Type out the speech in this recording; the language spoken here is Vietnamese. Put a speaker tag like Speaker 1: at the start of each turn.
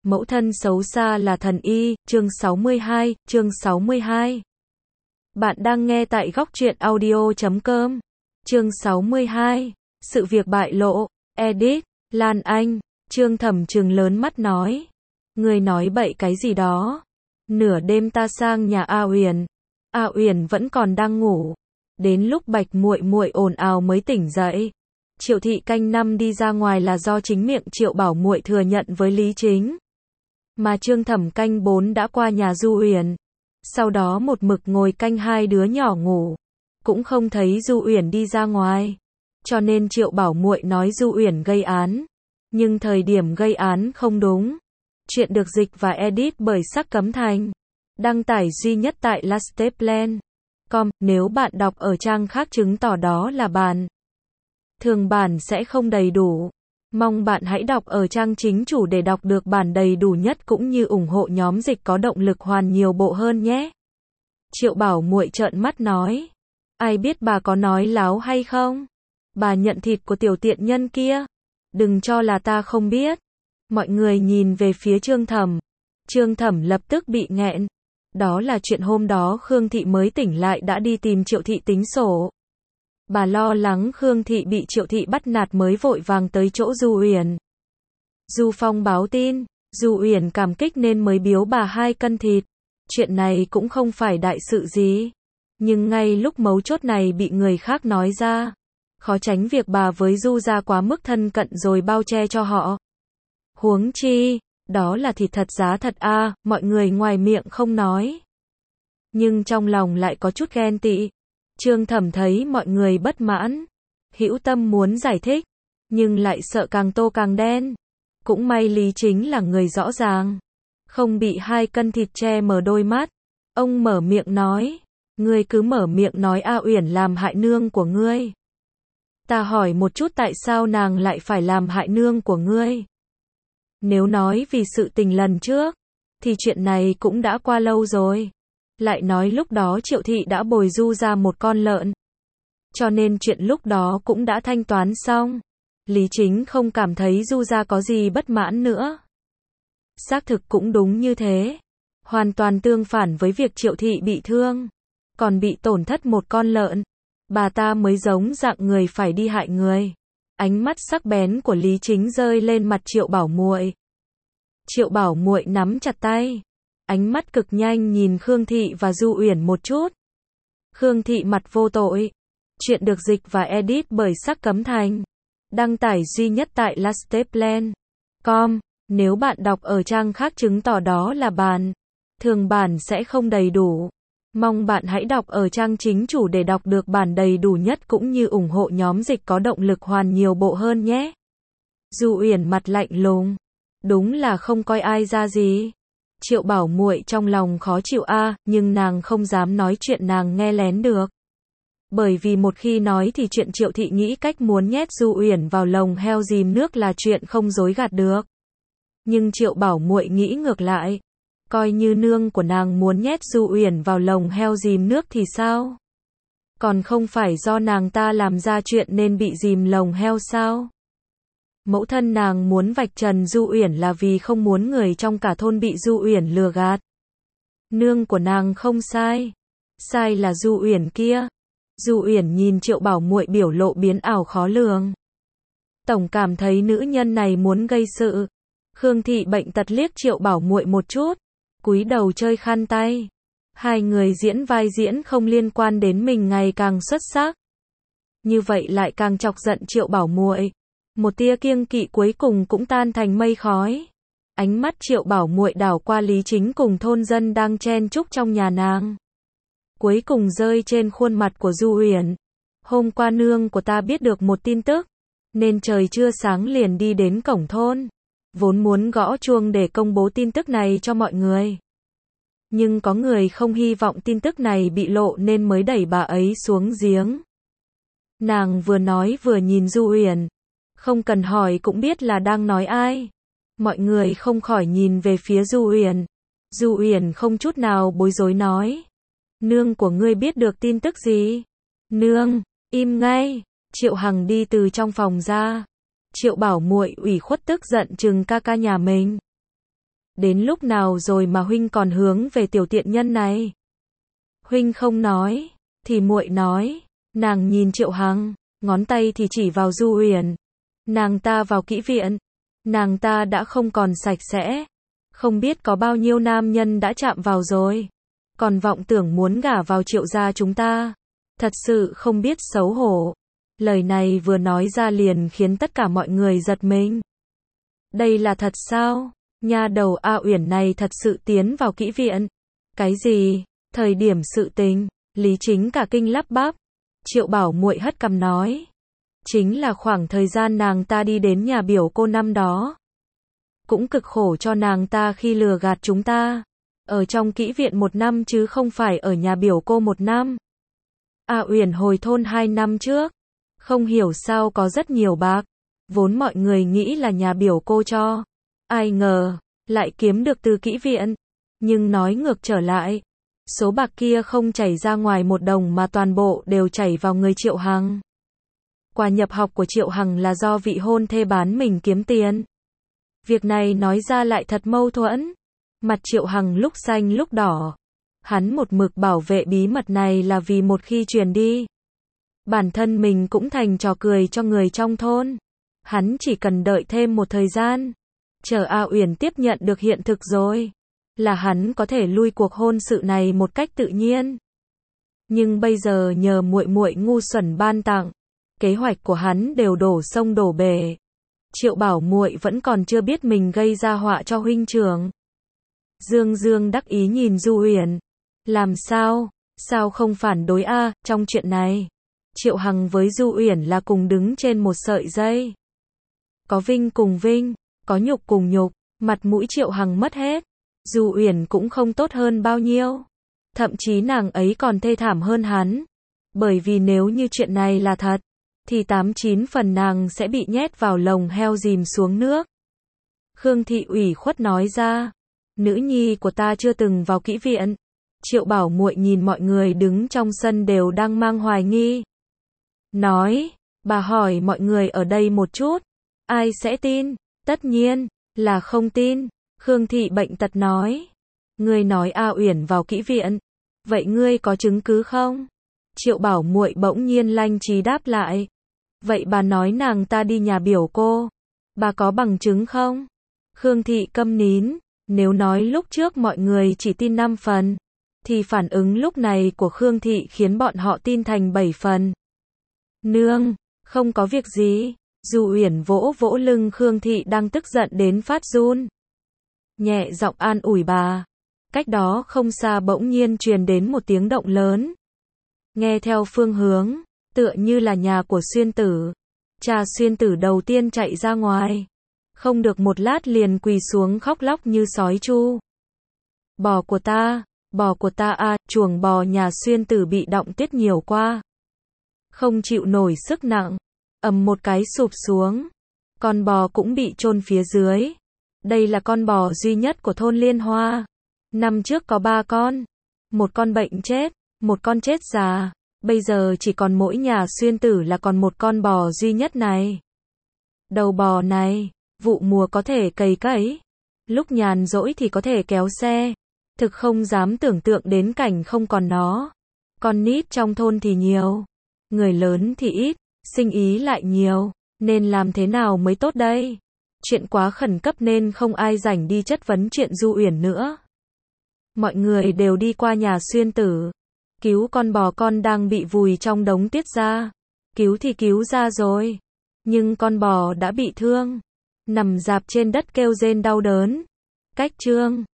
Speaker 1: Mẫu thân xấu xa là thần y, chương 62, chương 62. Bạn đang nghe tại góc truyện audio.com. Chương 62. Sự việc bại lộ. Edit. Lan Anh. Trương Thẩm trừng lớn mắt nói. Người nói bậy cái gì đó. Nửa đêm ta sang nhà A Uyển. A Uyển vẫn còn đang ngủ. Đến lúc Bạch muội muội ồn ào mới tỉnh dậy. Triệu thị canh năm đi ra ngoài là do chính miệng Triệu Bảo muội thừa nhận với Lý Chính. Mà Trương Thẩm canh 4 đã qua nhà Du Uyển. Sau đó một mực ngồi canh hai đứa nhỏ ngủ. Cũng không thấy Du Uyển đi ra ngoài. Cho nên Triệu Bảo muội nói Du Uyển gây án. Nhưng thời điểm gây án không đúng. Chuyện được dịch và edit bởi Sắc Cấm Thành. Đăng tải duy nhất tại lasteplan.com. Nếu bạn đọc ở trang khác chứng tỏ đó là bản thường bản sẽ không đầy đủ. Mong bạn hãy đọc ở trang chính chủ để đọc được bản đầy đủ nhất cũng như ủng hộ nhóm dịch có động lực hoàn nhiều bộ hơn nhé. Triệu Bảo muội trợn mắt nói. Ai biết bà có nói láo hay không? Bà nhận thịt của tiểu tiện nhân kia. Đừng cho là ta không biết. Mọi người nhìn về phía Trương Thẩm. Trương Thẩm lập tức bị nghẹn. Đó là chuyện hôm đó Khương Thị mới tỉnh lại đã đi tìm Triệu Thị tính sổ. Bà lo lắng Khương Thị bị Triệu Thị bắt nạt mới vội vàng tới chỗ Du Uyển. Du Phong báo tin, Du Uyển cảm kích nên mới biếu bà 2 cân thịt. Chuyện này cũng không phải đại sự gì. Nhưng ngay lúc mấu chốt này bị người khác nói ra. Khó tránh việc bà với Du gia quá mức thân cận rồi bao che cho họ. Huống chi, đó là thịt thật giá thật a, mọi người ngoài miệng không nói. Nhưng trong lòng lại có chút ghen tị. Trương Thẩm thấy mọi người bất mãn. Hữu tâm muốn giải thích. Nhưng lại sợ càng tô càng đen. Cũng may Lý Chính là người rõ ràng. Không bị 2 cân thịt che mờ đôi mắt. Ông mở miệng nói. Ngươi cứ mở miệng nói A Uyển làm hại nương của ngươi. Ta hỏi một chút tại sao nàng lại phải làm hại nương của ngươi? Nếu nói vì sự tình lần trước, thì chuyện này cũng đã qua lâu rồi. Lại nói lúc đó Triệu Thị đã bồi Du ra một con lợn. Cho nên chuyện lúc đó cũng đã thanh toán xong. Lý Chính không cảm thấy Du ra có gì bất mãn nữa. Xác thực cũng đúng như thế. Hoàn toàn tương phản với việc Triệu Thị bị thương. Còn bị tổn thất một con lợn. Bà ta mới giống dạng người phải đi hại người. Ánh mắt sắc bén của Lý Chính rơi lên mặt Triệu Bảo muội. Triệu Bảo muội nắm chặt tay. Ánh mắt cực nhanh nhìn Khương Thị và Du Uyển một chút. Khương Thị mặt vô tội. Chuyện được dịch và edit bởi Sắc Cấm Thành. Đăng tải duy nhất tại lasteplan.com. Nếu bạn đọc ở trang khác chứng tỏ đó là bản thường bản sẽ không đầy đủ. Mong bạn hãy đọc ở trang chính chủ để đọc được bản đầy đủ nhất cũng như ủng hộ nhóm dịch có động lực hoàn nhiều bộ hơn nhé. Du Uyển mặt lạnh lùng. Đúng là không coi ai ra gì. Triệu Bảo muội trong lòng khó chịu nhưng nàng không dám nói chuyện nàng nghe lén được. Bởi vì một khi nói thì chuyện Triệu Thị nghĩ cách muốn nhét Du Uyển vào lồng heo dìm nước là chuyện không dối gạt được. Nhưng Triệu Bảo muội nghĩ ngược lại. Coi như nương của nàng muốn nhét Du Uyển vào lồng heo dìm nước thì sao? Còn không phải do nàng ta làm ra chuyện nên bị dìm lồng heo sao? Mẫu thân nàng muốn vạch trần Du Uyển là vì không muốn người trong cả thôn bị Du Uyển lừa gạt. Nương của nàng không sai. Sai là Du Uyển kia. Du Uyển nhìn Triệu Bảo muội biểu lộ biến ảo khó lường. Tổng cảm thấy nữ nhân này muốn gây sự. Khương Thị bệnh tật liếc Triệu Bảo muội một chút. Cúi đầu chơi khăn tay. Hai người diễn vai diễn không liên quan đến mình ngày càng xuất sắc. Như vậy lại càng chọc giận Triệu Bảo muội. Một tia kiêng kỵ cuối cùng cũng tan thành mây khói. Ánh mắt Triệu Bảo muội đảo qua Lý Chính cùng thôn dân đang chen chúc trong nhà nàng. Cuối cùng rơi trên khuôn mặt của Du Uyển. Hôm qua nương của ta biết được một tin tức. Nên trời chưa sáng liền đi đến cổng thôn. Vốn muốn gõ chuông để công bố tin tức này cho mọi người. Nhưng có người không hy vọng tin tức này bị lộ nên mới đẩy bà ấy xuống giếng. Nàng vừa nói vừa nhìn Du Uyển. Không cần hỏi cũng biết là đang nói ai. Mọi người không khỏi nhìn về phía Du Uyển. Du Uyển không chút nào bối rối nói. Nương của ngươi biết được tin tức gì? Nương, im ngay. Triệu Hằng đi từ trong phòng ra. Triệu Bảo muội ủy khuất tức giận trừng ca ca nhà mình. Đến lúc nào rồi mà huynh còn hướng về tiểu tiện nhân này? Huynh không nói, thì muội nói. Nàng nhìn Triệu Hằng, ngón tay thì chỉ vào Du Uyển. Nàng ta vào kỹ viện, nàng ta đã không còn sạch sẽ. Không biết có bao nhiêu nam nhân đã chạm vào rồi. Còn vọng tưởng muốn gả vào Triệu gia chúng ta. Thật sự không biết xấu hổ. Lời này vừa nói ra liền khiến tất cả mọi người giật mình. Đây là thật sao? Nha đầu A Uyển này thật sự tiến vào kỹ viện. Cái gì? Thời điểm sự tình, Lý Chính cả kinh lắp bắp. Triệu Bảo muội hất cằm nói. Chính là khoảng thời gian nàng ta đi đến nhà biểu cô năm đó. Cũng cực khổ cho nàng ta khi lừa gạt chúng ta. Ở trong kỹ viện 1 năm chứ không phải ở nhà biểu cô 1 năm. A Uyển hồi thôn 2 năm trước. Không hiểu sao có rất nhiều bạc. Vốn mọi người nghĩ là nhà biểu cô cho. Ai ngờ, lại kiếm được từ kỹ viện. Nhưng nói ngược trở lại. Số bạc kia không chảy ra ngoài 1 đồng mà toàn bộ đều chảy vào người Triệu Hằng. Quà nhập học của Triệu Hằng là do vị hôn thê bán mình kiếm tiền. Việc này nói ra lại thật mâu thuẫn. Mặt Triệu Hằng lúc xanh lúc đỏ. Hắn một mực bảo vệ bí mật này là vì một khi truyền đi. Bản thân mình cũng thành trò cười cho người trong thôn. Hắn chỉ cần đợi thêm một thời gian. Chờ A Uyển tiếp nhận được hiện thực rồi. Là hắn có thể lui cuộc hôn sự này một cách tự nhiên. Nhưng bây giờ nhờ muội muội ngu xuẩn ban tặng. Kế hoạch của hắn đều đổ sông đổ bể. Triệu Bảo muội vẫn còn chưa biết mình gây ra họa cho huynh trưởng. Dương Dương đắc ý nhìn Du Uyển. Làm sao? Sao không phản đối a? Trong chuyện này, Triệu Hằng với Du Uyển là cùng đứng trên một sợi dây. Có vinh cùng vinh, có nhục cùng nhục, mặt mũi Triệu Hằng mất hết. Du Uyển cũng không tốt hơn bao nhiêu. Thậm chí nàng ấy còn thê thảm hơn hắn. Bởi vì nếu như chuyện này là thật, thì 89 phần nàng sẽ bị nhét vào lồng heo dìm xuống nước. Khương Thị ủy khuất nói ra. Nữ nhi của ta chưa từng vào kỹ viện. Triệu Bảo muội nhìn mọi người đứng trong sân đều đang mang hoài nghi. Nói, bà hỏi mọi người ở đây một chút. Ai sẽ tin? Tất nhiên, là không tin. Khương Thị bệnh tật nói. Ngươi nói A Uyển vào kỹ viện. Vậy ngươi có chứng cứ không? Triệu Bảo muội bỗng nhiên lanh trí đáp lại. Vậy bà nói nàng ta đi nhà biểu cô. Bà có bằng chứng không? Khương Thị câm nín. Nếu nói lúc trước mọi người chỉ tin 5 phần. Thì phản ứng lúc này của Khương Thị khiến bọn họ tin thành 7 phần. Nương, không có việc gì. Du Uyển vỗ vỗ lưng Khương Thị đang tức giận đến phát run. Nhẹ giọng an ủi bà. Cách đó không xa bỗng nhiên truyền đến một tiếng động lớn. Nghe theo phương hướng, tựa như là nhà của Xuyên Tử. Cha Xuyên Tử đầu tiên chạy ra ngoài. Không được một lát liền quỳ xuống khóc lóc như sói chu. Bò của ta a, chuồng bò nhà Xuyên Tử bị động tiết nhiều qua. Không chịu nổi sức nặng, ầm một cái sụp xuống. Con bò cũng bị chôn phía dưới. Đây là con bò duy nhất của thôn Liên Hoa. Năm trước có 3 con. Một con bệnh chết, một con chết già. Bây giờ chỉ còn mỗi nhà Xuyên Tử là còn một con bò duy nhất này. Đầu bò này, vụ mùa có thể cày cấy. Lúc nhàn rỗi thì có thể kéo xe. Thực không dám tưởng tượng đến cảnh không còn nó. Con nít trong thôn thì nhiều. Người lớn thì ít, sinh ý lại nhiều. Nên làm thế nào mới tốt đây? Chuyện quá khẩn cấp nên không ai rảnh đi chất vấn chuyện Du Uyển nữa. Mọi người đều đi qua nhà Xuyên Tử. Cứu con bò con đang bị vùi trong đống tiết ra. Cứu thì cứu ra rồi. Nhưng con bò đã bị thương. Nằm rạp trên đất kêu rên đau đớn. Cách chương